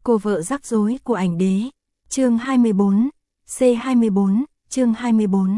Cô vợ rắc rối của ảnh đế. Chương 24. C24. Chương 24.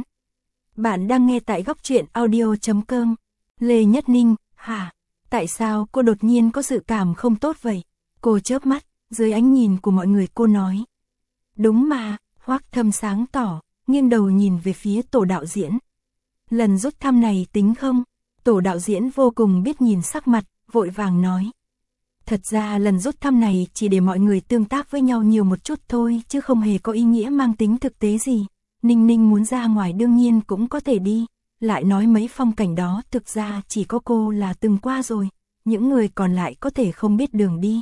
Bạn đang nghe tại góc truyện audio.com. Lê Nhất Ninh, hả? Tại sao cô đột nhiên có dự cảm không tốt vậy? Cô chớp mắt, dưới ánh nhìn của mọi người cô nói. Đúng mà, Hoắc Thâm sáng tỏ, nghiêng đầu nhìn về phía tổ đạo diễn. Lần rút thăm này tính không? Tổ đạo diễn vô cùng biết nhìn sắc mặt, vội vàng nói. Thật ra lần rút thăm này chỉ để mọi người tương tác với nhau nhiều một chút thôi, chứ không hề có ý nghĩa mang tính thực tế gì. Ninh Ninh muốn ra ngoài đương nhiên cũng có thể đi, lại nói mấy phong cảnh đó thực ra chỉ có cô là từng qua rồi, những người còn lại có thể không biết đường đi.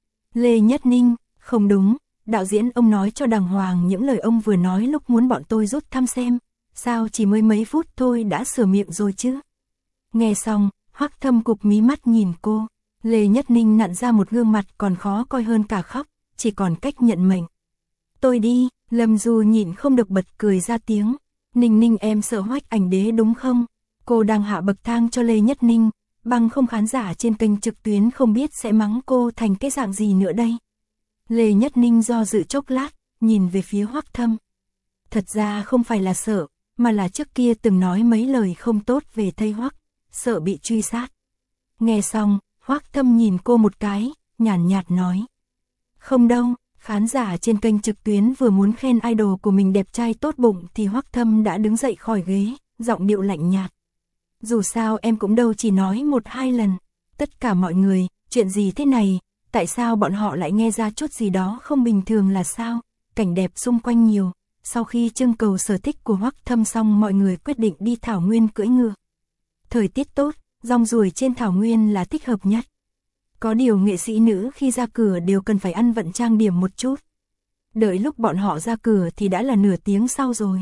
Lê Nhất Ninh, không đúng, đạo diễn ông nói cho đàng hoàng những lời ông vừa nói lúc muốn bọn tôi rút thăm xem, sao chỉ mới mấy phút thôi đã sửa miệng rồi chứ. Nghe xong, Hoắc Thâm cụp mí mắt nhìn cô. Lê Nhất Ninh nặn ra một gương mặt còn khó coi hơn cả khóc, chỉ còn cách nhận mệnh. Tôi đi, Lâm Du nhịn không được bật cười ra tiếng. Ninh Ninh em sợ Hoắc ảnh đế đúng không? Cô đang hạ bậc thang cho Lê Nhất Ninh, bằng không khán giả trên kênh trực tuyến không biết sẽ mắng cô thành cái dạng gì nữa đây. Lê Nhất Ninh do dự chốc lát, nhìn về phía Hoắc Thâm. Thật ra không phải là sợ, mà là trước kia từng nói mấy lời không tốt về thây Hoắc, sợ bị truy sát. Nghe xong, Hoắc Thâm nhìn cô một cái, nhàn nhạt nói. Không đâu, khán giả trên kênh trực tuyến vừa muốn khen idol của mình đẹp trai tốt bụng thì Hoắc Thâm đã đứng dậy khỏi ghế, giọng điệu lạnh nhạt. Dù sao em cũng đâu chỉ nói 1-2 lần, tất cả mọi người, chuyện gì thế này, tại sao bọn họ lại nghe ra chút gì đó không bình thường là sao, cảnh đẹp xung quanh nhiều. Sau khi trưng cầu sở thích của Hoắc Thâm xong mọi người quyết định đi thảo nguyên cưỡi ngựa. Thời tiết tốt, rong ruổi trên thảo nguyên là thích hợp nhất. Có điều nghệ sĩ nữ khi ra cửa đều cần phải ăn vận trang điểm một chút. Đợi lúc bọn họ ra cửa thì đã là nửa tiếng sau rồi.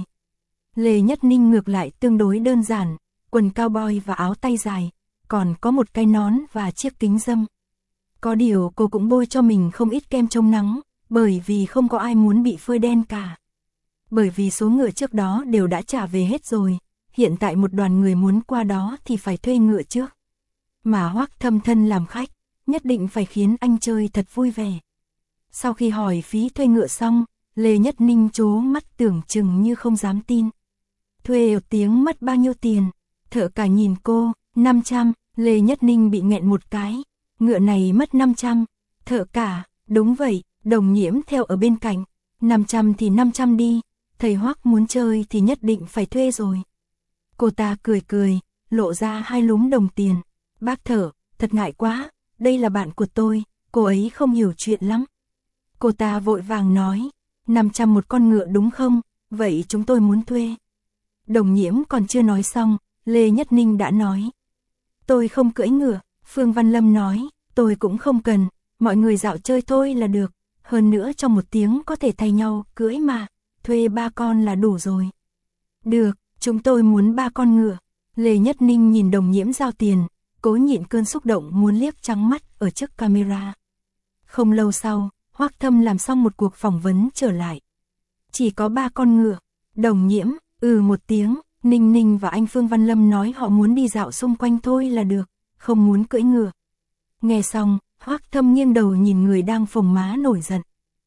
Lê Nhất Ninh ngược lại tương đối đơn giản, quần cao boy và áo tay dài, còn có một cái nón và chiếc kính râm. Có điều cô cũng bôi cho mình không ít kem chống nắng, bởi vì không có ai muốn bị phơi đen cả. Bởi vì số ngựa trước đó đều đã trả về hết rồi, hiện tại một đoàn người muốn qua đó thì phải thuê ngựa trước. Mà Hoắc Thâm thân làm khách, nhất định phải khiến anh chơi thật vui vẻ. Sau khi hỏi phí thuê ngựa xong, Lê Nhất Ninh trố mắt tưởng chừng như không dám tin. Thuê 1 tiếng mất bao nhiêu tiền? Thợ cả nhìn cô, 500, Lê Nhất Ninh bị nghẹn một cái. Ngựa này mất 500, thợ cả, đúng vậy, Đồng Nhiễm theo ở bên cạnh. 500 thì 500 đi, thầy Hoắc muốn chơi thì nhất định phải thuê rồi. Cô ta cười cười, lộ ra 2 lúm đồng tiền. Bác thợ, thật ngại quá, đây là bạn của tôi, cô ấy không hiểu chuyện lắm. Cô ta vội vàng nói, 500 một con ngựa đúng không, vậy chúng tôi muốn thuê. Đồng Nhiễm còn chưa nói xong, Lê Nhất Ninh đã nói. Tôi không cưỡi ngựa, Phương Văn Lâm nói, tôi cũng không cần, mọi người dạo chơi thôi là được, hơn nữa trong 1 tiếng có thể thay nhau cưỡi mà, thuê 3 con là đủ rồi. Được, chúng tôi muốn 3 con ngựa. Lê Nhất Ninh nhìn Đồng Nhiễm giao tiền, cố nhịn cơn xúc động muốn liếc trắng mắt ở trước camera. Không lâu sau, Hoắc Thâm làm xong một cuộc phỏng vấn trở lại. Chỉ có 3 con ngựa. Đồng Nhiễm, 1 tiếng, Ninh Ninh và anh Phương Văn Lâm nói họ muốn đi dạo xung quanh thôi là được, không muốn cưỡi ngựa. Nghe xong, Hoắc Thâm nghiêng đầu nhìn người đang phồng má nổi giận.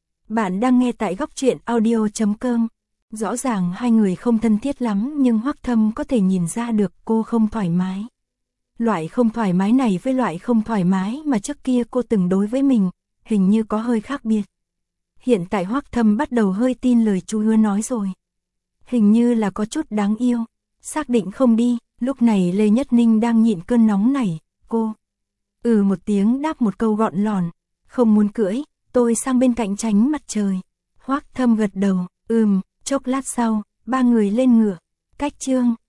Bạn đang nghe tại góc truyện audio.com. Rõ ràng hai người không thân thiết lắm nhưng Hoắc Thâm có thể nhìn ra được cô không thoải mái. Loại không thoải mái này với loại không thoải mái mà trước kia cô từng đối với mình, hình như có hơi khác biệt. Hiện tại Hoắc Thâm bắt đầu hơi tin lời chú Hứa nói rồi. Hình như là có chút đáng yêu, xác định không đi, lúc này Lê Nhất Ninh đang nhịn cơn nóng này, cô. 1 tiếng đáp một câu gọn lỏn, không muốn cưỡi, tôi sang bên cạnh tránh mặt trời. Hoắc Thâm gật đầu, chốc lát sau, 3 người lên ngựa, cách chương.